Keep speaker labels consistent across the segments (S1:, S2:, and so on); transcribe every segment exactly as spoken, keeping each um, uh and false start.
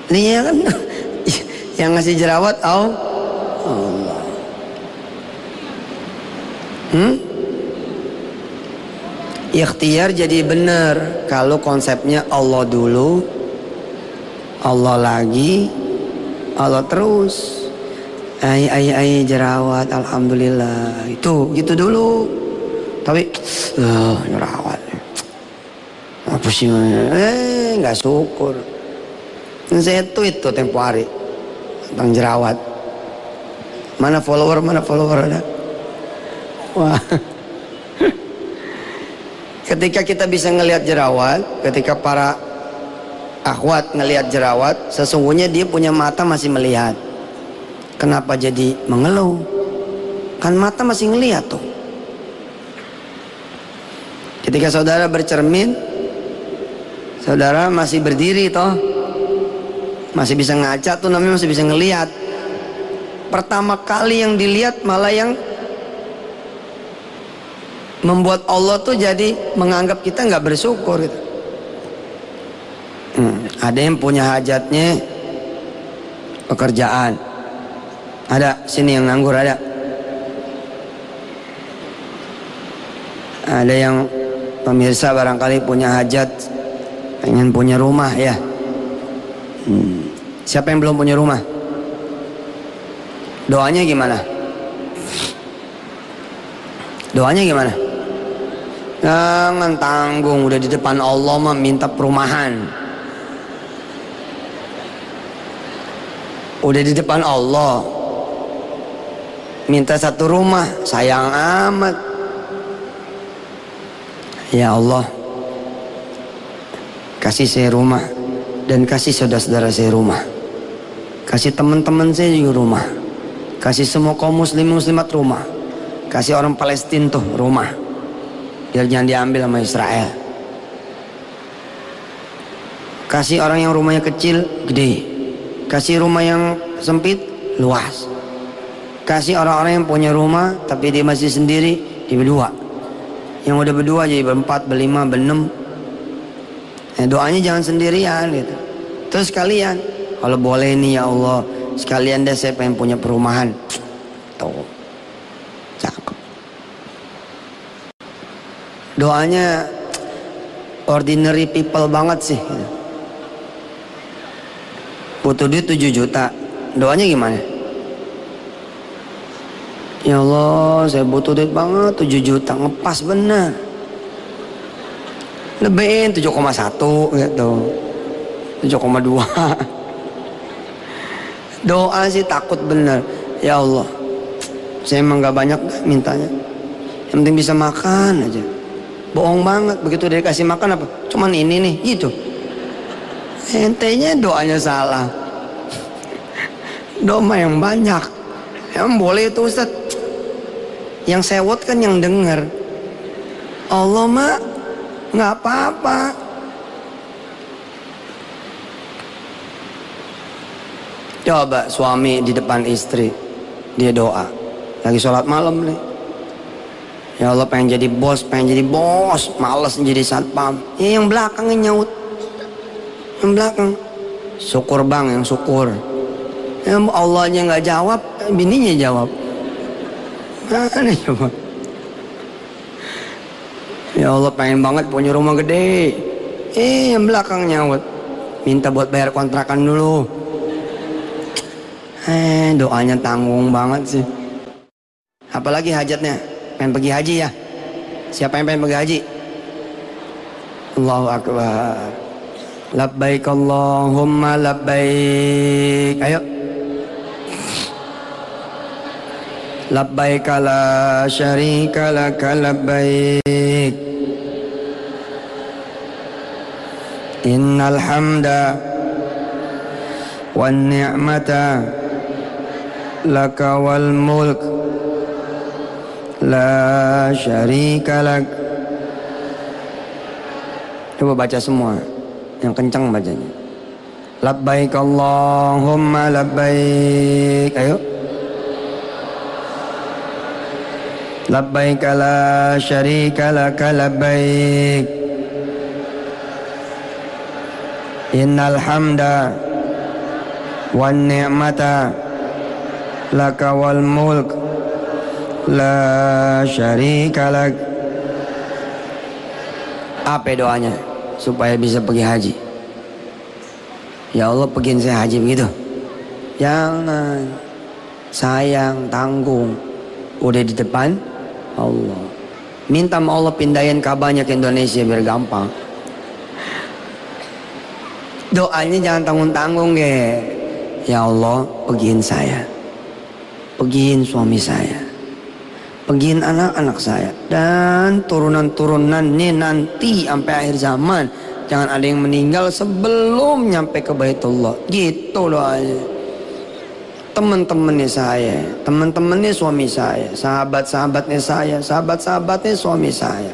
S1: Ini kan yang ngasih jerawat Allah. Hmm? Ikhtiar jadi benar kalau konsepnya Allah dulu, Allah lagi, Allah terus. Ai ai ai jerawat, alhamdulillah. Itu gitu dulu. Tapi uh, jerawat. Apa sih? Eh, nggak syukur. Saya tweet tuh tempo hari tentang jerawat. Mana follower, mana follower ada? Wah. Ketika kita bisa ngelihat jerawat, ketika para akhwat ngelihat jerawat, sesungguhnya dia punya mata masih melihat. Kenapa jadi mengeluh? Kan mata masih ngelihat tuh. Ketika saudara bercermin, saudara masih berdiri toh, masih bisa ngaca tuh, namanya masih bisa ngelihat. Pertama kali yang dilihat malah yang membuat Allah tuh jadi menganggap kita nggak bersyukur gitu. Hmm, ada yang punya hajatnya pekerjaan. Ada sini yang nganggur ada. Ada yang pemirsa barangkali punya hajat, pengen punya rumah ya. Hmm. Siapa yang belum punya rumah? Doanya gimana? Doanya gimana? Jangan tanggung, udah di depan Allah mah minta perumahan. Udah di depan Allah minta satu rumah, sayang amat. Ya Allah, kasih saya rumah dan kasih saudara-saudara saya rumah, kasih teman-teman saya juga rumah, kasih semua kaum muslim muslimat rumah, kasih orang Palestina tuh rumah, biar jangan diambil sama Israel. Kasih orang yang rumahnya kecil gede, kasih rumah yang sempit luas. Kasih orang-orang yang punya rumah tapi dia masih sendiri, dia berdua. Yang udah berdua jadi berempat, berlima, berenam. Nah, doanya jangan sendirian gitu. Terus sekalian, kalau boleh nih ya Allah, sekalian deh saya pengen punya perumahan. Tuh, cakep. Doanya ordinary people banget sih. Butuh duit tujuh juta. Doanya gimana? Ya Allah, saya butuh duit banget, tujuh juta, ngepas bener. Lebihin tujuh koma satu gitu, tujuh koma dua. Doa sih takut bener. Ya Allah, saya emang gak banyak mintanya, yang penting bisa makan aja. Bohong banget, begitu dia kasih makan apa? Cuman ini nih, gitu. Entenya doanya salah. Doa yang banyak. Emang boleh itu Ustaz? Yang sewot kan yang denger. Allah mah nggak apa-apa. Coba suami di depan istri, dia doa, lagi sholat malam nih. Ya Allah, pengen jadi bos, pengen jadi bos, males jadi satpam. Ya yang belakangnya nyaut, yang belakang. Syukur bang, yang syukur. Ya Allahnya nggak jawab, bininya jawab. Mana coba? Ya Allah, pengen banget punya rumah gede. Eh yang belakang nyaut, minta buat bayar kontrakan dulu. Eh doanya tanggung banget sih. Apalagi hajatnya, pengen pergi haji ya. Siapa yang pengen pergi haji? Allahu Akbar. Labbaik Allahumma labbaik. Ayo. Labbaik la syarika laka labbaik. Innal hamda wan ni'mata laka wal mulk la syarika lak. Coba baca semua, yang kencang bacanya. Labbaik Allahumma labbaik. Ayo. Labbaik la syarika laka labbaik. Innal hamda wan ni'mata laka wal mulk la syarika lak. Apa doanya supaya bisa pergi haji? Ya Allah, pergiin saya haji begitu. Jangan, sayang, tanggung. Udah di depan Allah. Minta sama Allah pindahin Ka'bahnya ke Indonesia biar gampang. Doanya jangan tanggung-tanggung ge. Ya Allah, pergiin saya, pergiin suami saya, pergiin anak-anak saya, dan turunan-turunannya nanti sampai akhir zaman. Jangan ada yang meninggal sebelum nyampe ke Baitullah. Gitu doanya. Teman-temannya saya, teman-temannya suami saya, sahabat-sahabatnya saya, sahabat-sahabatnya suami saya.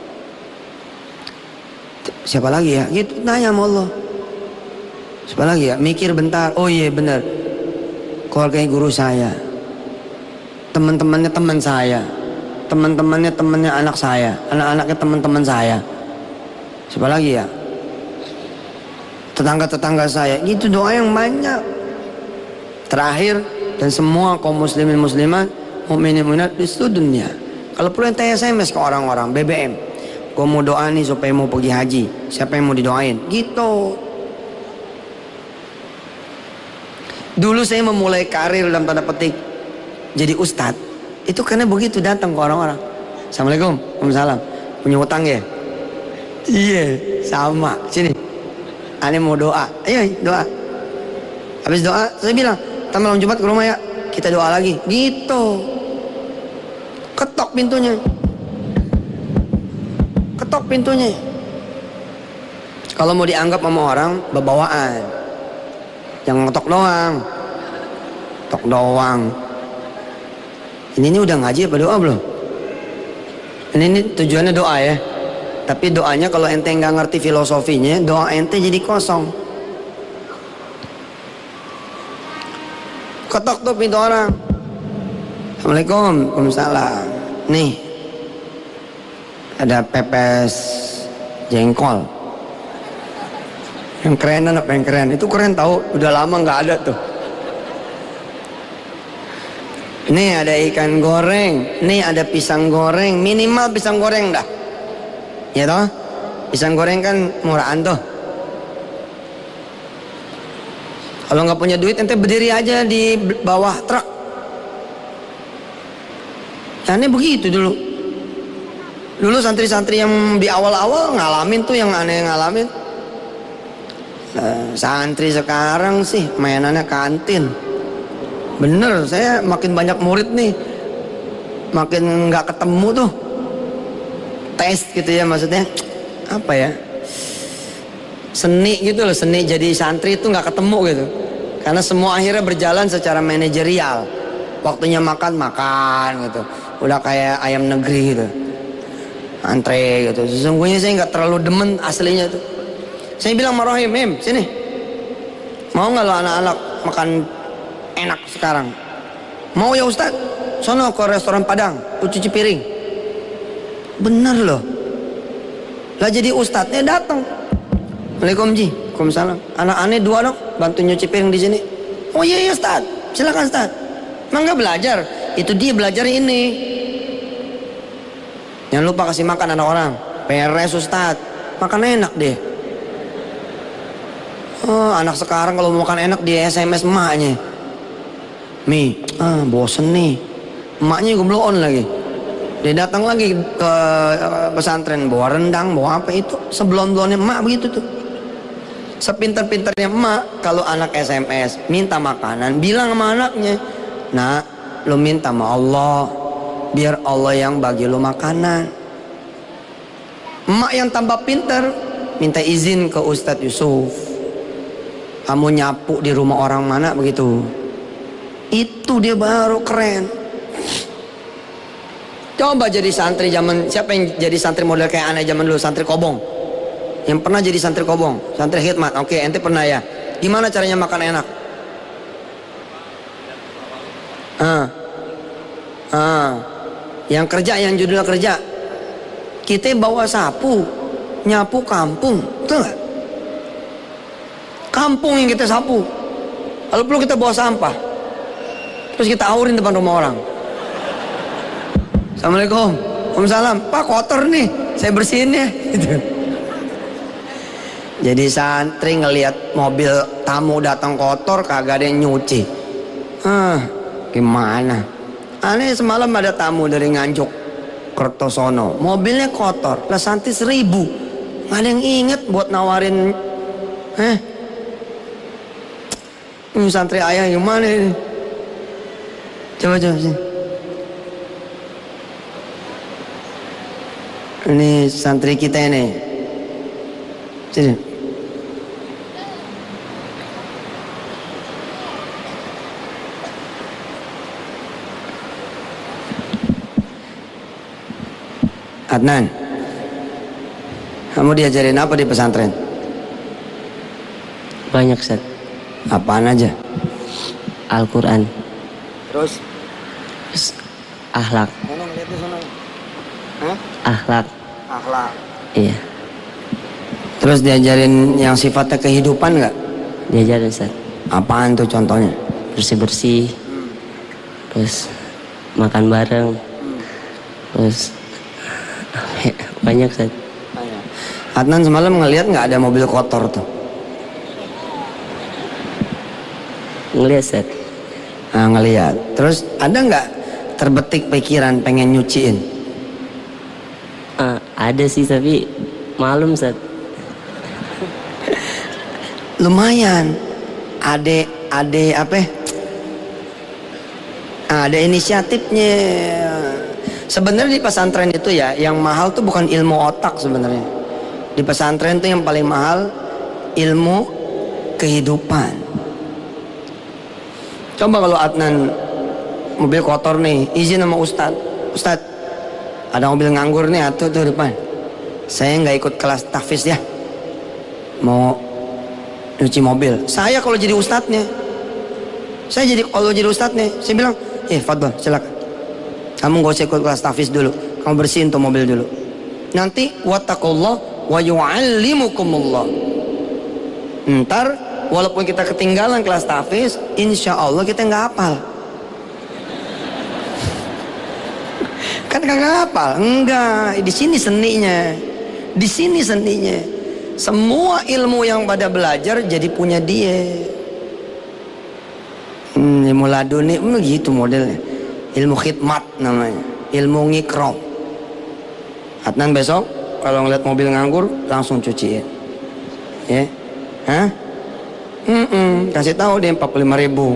S1: Siapa lagi ya? Gitu nanya sama Allah. Siapa lagi ya? Mikir bentar. Oh iya benar. Keluarganya guru saya, teman-temannya teman saya, teman-temannya temannya anak saya, anak-anaknya teman-teman saya. Siapa lagi ya? Tetangga-tetangga saya. Gitu doa yang banyak. Terakhir, dan semua kaum muslimin muslimat, mukminin mukminat di seluruh dunia. Kalau perlu ente S M S ke orang-orang B B M. Gue mau doa nih supaya mau pergi haji. Siapa yang mau didoain? Gitu. Dulu saya memulai karir dalam tanda petik jadi ustadz. Itu karena begitu datang ke orang-orang. Assalamualaikum, waalaikumsalam. Punya utang ya? Iya, sama. Sini. Ane mau doa. Ayo doa. Habis doa, saya bilang, kita malam Jumat ke rumah ya. Kita doa lagi. Gitu. Ketok pintunya. Ketok pintunya. Kalau mau dianggap sama orang, berbawaan. Jangan ngetok doang. Tok doang. Ini, ini udah ngaji apa doa belum? Ini, ini tujuannya doa ya. Tapi doanya kalau ente nggak ngerti filosofinya, doa ente jadi kosong. Ketok tuh pintu orang. Assalamualaikum, waalaikumsalam. Nih, ada pepes jengkol. Yang keren apa yang keren? Itu keren tahu, udah lama nggak ada tuh. Nih ada ikan goreng, nih ada pisang goreng, minimal pisang goreng dah. Ya toh? Pisang goreng kan murahan tuh. Kalau nggak punya duit, ente berdiri aja di bawah truk. Ya ini begitu dulu. Dulu santri-santri yang di awal-awal ngalamin tuh yang aneh ngalamin. Nah, santri sekarang sih mainannya kantin. Bener, saya makin banyak murid nih, makin nggak ketemu tuh. Tes gitu ya maksudnya. Apa ya? Seni gitu loh, seni jadi santri itu nggak ketemu gitu. Karena semua akhirnya berjalan secara manajerial. Waktunya makan, makan gitu. Udah kayak ayam negeri gitu. Antre gitu. Sesungguhnya saya nggak terlalu demen aslinya tuh. Saya bilang sama Rohim, Im, sini. Mau nggak lo anak-anak makan enak sekarang? Mau ya Ustaz? Sono ke restoran Padang, ku cuci piring. Bener loh. Lah jadi ustadznya datang. Assalamualaikum Ji, waalaikumsalam. Anak aneh dua dong, bantu nyuci piring di sini. Oh iya iya Ustaz, silakan Ustaz. Emang nggak belajar? Itu dia belajar ini. Jangan lupa kasih makan anak orang. Beres Ustaz, makan enak deh. Oh, anak sekarang kalau mau makan enak dia S M S emaknya. Mi, ah bosen nih. Emaknya juga belum on lagi. Dia datang lagi ke pesantren bawa rendang, bawa apa itu. Sebelum-belumnya emak begitu tuh. Sepintar-pintarnya emak, kalau anak S M S minta makanan, bilang sama anaknya, nak, lu minta sama Allah, biar Allah yang bagi lu makanan. Emak yang tambah pintar, minta izin ke Ustadz Yusuf. Kamu nyapu di rumah orang mana begitu. Itu dia baru keren. Coba jadi santri zaman, siapa yang jadi santri model kayak aneh zaman dulu, santri kobong. Yang pernah jadi santri kobong, santri khidmat. Oke, ente pernah ya. Gimana caranya makan enak? Ah. Ah. Yang kerja, yang judulnya kerja. Kita bawa sapu, nyapu kampung, betul gak? Kampung yang kita sapu. Kalau perlu kita bawa sampah, terus kita aurin depan rumah orang. Assalamualaikum, waalaikumsalam. Pak, kotor nih, saya bersihin ya. Gitu. Jadi santri ngelihat mobil tamu datang kotor, kagak ada yang nyuci. Ah, gimana? Aneh, semalam ada tamu dari Nganjuk Kertosono, mobilnya kotor, lah santri seribu, nggak ada yang inget buat nawarin. Eh, ini santri ayah gimana ini? Coba coba sini. Ini santri kita ini. Sini. Adnan, kamu diajarin apa di pesantren?
S2: Banyak, Ustaz.
S1: Apaan aja?
S2: Al-Quran.
S1: Terus?
S2: Terus akhlak.
S1: Mana ngeliatnya sana? Hah?
S2: Akhlak.
S1: Akhlak.
S2: Iya.
S1: Terus diajarin yang sifatnya kehidupan nggak?
S2: Diajarin, Ustaz.
S1: Apaan tuh contohnya?
S2: Bersih-bersih.
S1: Hmm.
S2: Terus makan bareng.
S1: Hmm.
S2: Terus banyak, Ustaz.
S1: Adnan semalam ngeliat nggak ada mobil kotor tuh?
S2: Ngeliat, Ustaz.
S1: Nah, ngeliat. Terus ada nggak terbetik pikiran pengen nyuciin?
S2: Uh, ada sih, tapi malum, Ustaz.
S1: Lumayan. Ade, ade apa? Nah, ada inisiatifnya. Sebenarnya di pesantren itu ya, yang mahal tuh bukan ilmu otak sebenarnya. Di pesantren tuh yang paling mahal ilmu kehidupan. Coba kalau Adnan mobil kotor nih, izin sama Ustad, Ustad, ada mobil nganggur nih, atuh tuh depan. Saya nggak ikut kelas tahfiz ya, mau nyuci mobil. Saya kalau jadi ustadznya, saya jadi kalau jadi ustadznya, saya bilang, eh Fadl, silakan. Kamu gak usah ikut kelas tahfiz dulu, kamu bersihin tuh mobil dulu. Nanti wattaqullah wa yu'allimukumullah. Ntar walaupun kita ketinggalan kelas tahfiz, insya Allah kita nggak hafal. Kan kagak hafal? Enggak. Di sini seninya, di sini seninya. Semua ilmu yang pada belajar jadi punya dia. Hmm, ilmu laduni, begitu modelnya. Ilmu khidmat namanya, ilmu ngikro. Adnan besok kalau ngeliat mobil nganggur langsung cuciin, ya, hah? Mm -mm. Kasih tahu dia empat puluh lima ribu.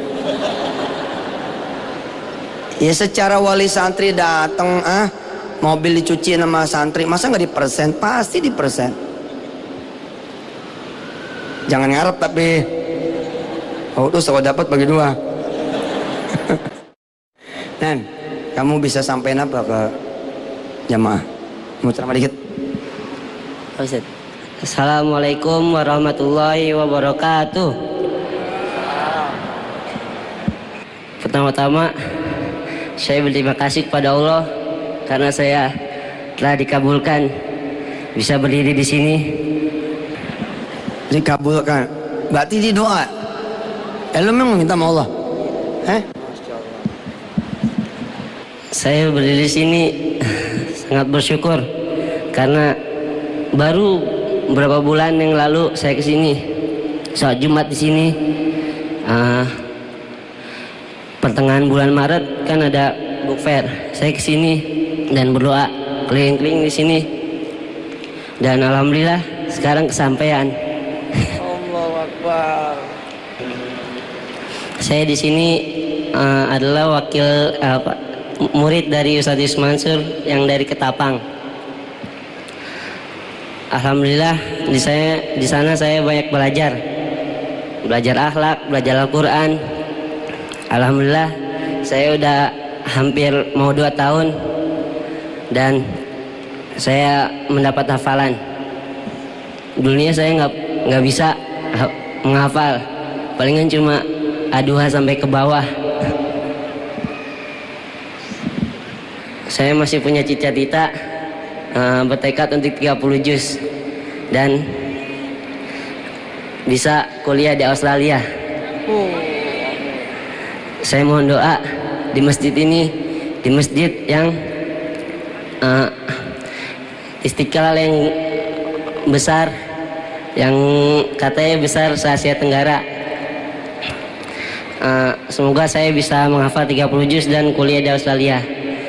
S1: Ya secara wali santri datang, ah, mobil dicuciin sama santri, masa nggak dipersen? Pasti dipersen. Jangan ngarep tapi, oh tuh kalau dapat bagi dua. Nan, kamu bisa sampein apa ke jamaah? Mau ceramah dikit?
S2: Ustaz. Assalamualaikum warahmatullahi wabarakatuh. Pertama-tama saya berterima kasih kepada Allah karena saya telah dikabulkan bisa berdiri di sini.
S1: Dikabulkan. Berarti di doa. Eh, lu memang minta sama Allah. Eh?
S2: Saya berdiri di sini sangat bersyukur karena baru beberapa bulan yang lalu saya ke sini sholat Jumat di sini. Uh, pertengahan bulan Maret kan ada book fair. Saya ke sini dan berdoa keliling-keliling di sini. Dan alhamdulillah sekarang kesampaian.
S1: Allahu Akbar.
S2: Saya di sini uh, adalah wakil uh, apa murid dari Ustadz Yus Mansur yang dari Ketapang. Alhamdulillah di saya di sana saya banyak belajar, belajar akhlak, belajar Al-Quran. Alhamdulillah saya udah hampir mau dua tahun dan saya mendapat hafalan. Dulunya saya nggak nggak bisa menghafal, palingan cuma aduha sampai ke bawah. Saya masih punya cita-cita uh, bertekad untuk tiga puluh juz dan bisa kuliah di Australia. Saya mohon doa di masjid ini, di masjid yang uh, Istiqlal yang besar, yang katanya besar se-Asia Tenggara. Uh, semoga saya bisa menghafal tiga puluh juz dan kuliah di Australia.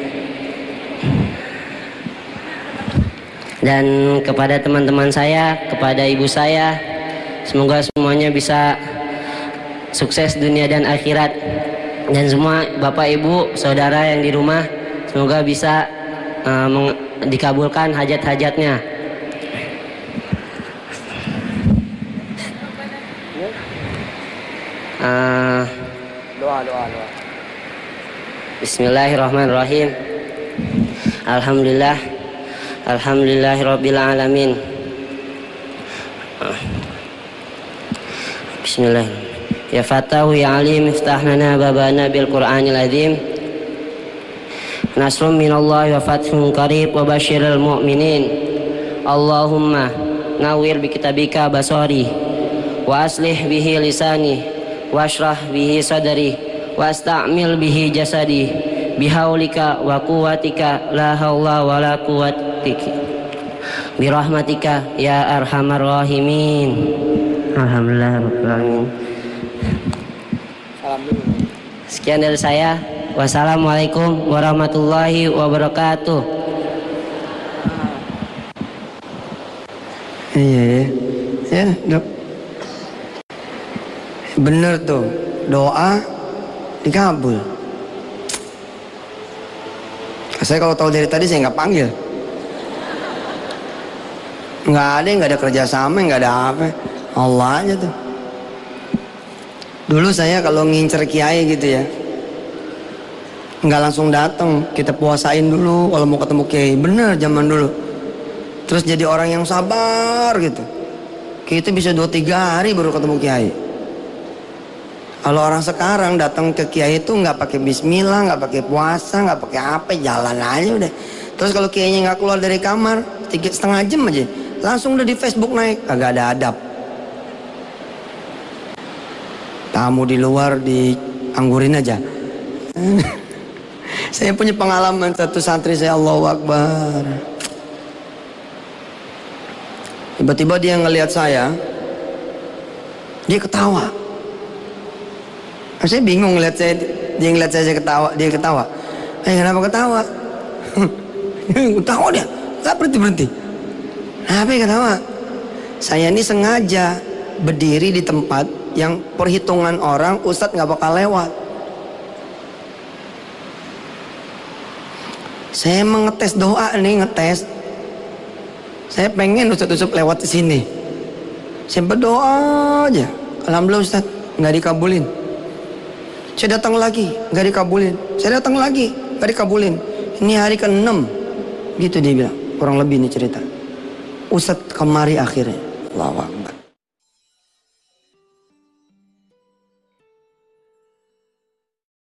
S2: Dan kepada teman-teman saya, kepada ibu saya, semoga semuanya bisa sukses dunia dan akhirat. Dan semua bapak ibu, saudara yang di rumah, semoga bisa uh, dikabulkan hajat-hajatnya. Uh, doa, doa, doa. Bismillahirrahmanirrahim. Alhamdulillah, alhamdulillahirabbil alamin. Bismillahirrahmanirrahim. Ya Fatahu ya Alim, iftah lana babana bil Qur'anil azim. Nasrun minallahi wa fathun qarib wa basyiril mu'minin. Allahumma nawwir bi kitabika basari wa aslih bihi lisani washrah bihi sadri wa asta'mil bihi jasadi bihaulika wa quwwatika la haula wa la quwwatika birahmatika ya arhamar rahimin. Alhamdulillah rabbil alamin. Sekian dari saya. Wassalamualaikum warahmatullahi wabarakatuh.
S1: Iya ya, ya dok. Bener tuh, doa dikabul. Saya kalau tahu dari tadi saya nggak panggil. Nggak ada, nggak ada kerjasama, nggak ada apa. Allah aja tuh. Dulu saya kalau ngincer kiai gitu ya, nggak langsung datang, kita puasain dulu kalau mau ketemu kiai. Bener zaman dulu. Terus jadi orang yang sabar gitu. Kita bisa dua tiga hari baru ketemu kiai. Kalau orang sekarang datang ke kiai itu nggak pakai bismillah, nggak pakai puasa, nggak pakai apa, jalan aja udah. Terus kalau kiainya nggak keluar dari kamar tiga setengah jam aja, langsung udah di Facebook naik, agak ada adab. Tamu di luar dianggurin aja. Saya punya pengalaman, satu santri saya, Allahu Akbar. Tiba-tiba dia ngelihat saya, dia ketawa. Saya bingung ngelihat saya, dia ngelihat saya, saya ketawa, dia ketawa. Eh kenapa ketawa? Ketawa dia, nggak berhenti berhenti. Kenapa ya ketawa? Saya ini sengaja berdiri di tempat yang perhitungan orang Ustadz nggak bakal lewat. Saya mengetes doa nih, ngetes. Saya pengen Ustadz-Ustadz lewat di sini. Saya berdoa aja. Alhamdulillah Ustadz nggak dikabulin. Saya datang lagi nggak dikabulin. Saya datang lagi nggak dikabulin. Ini hari keenam, gitu dia bilang. Kurang lebih ini cerita. Ustadz kemari akhirnya. Allahu Akbar.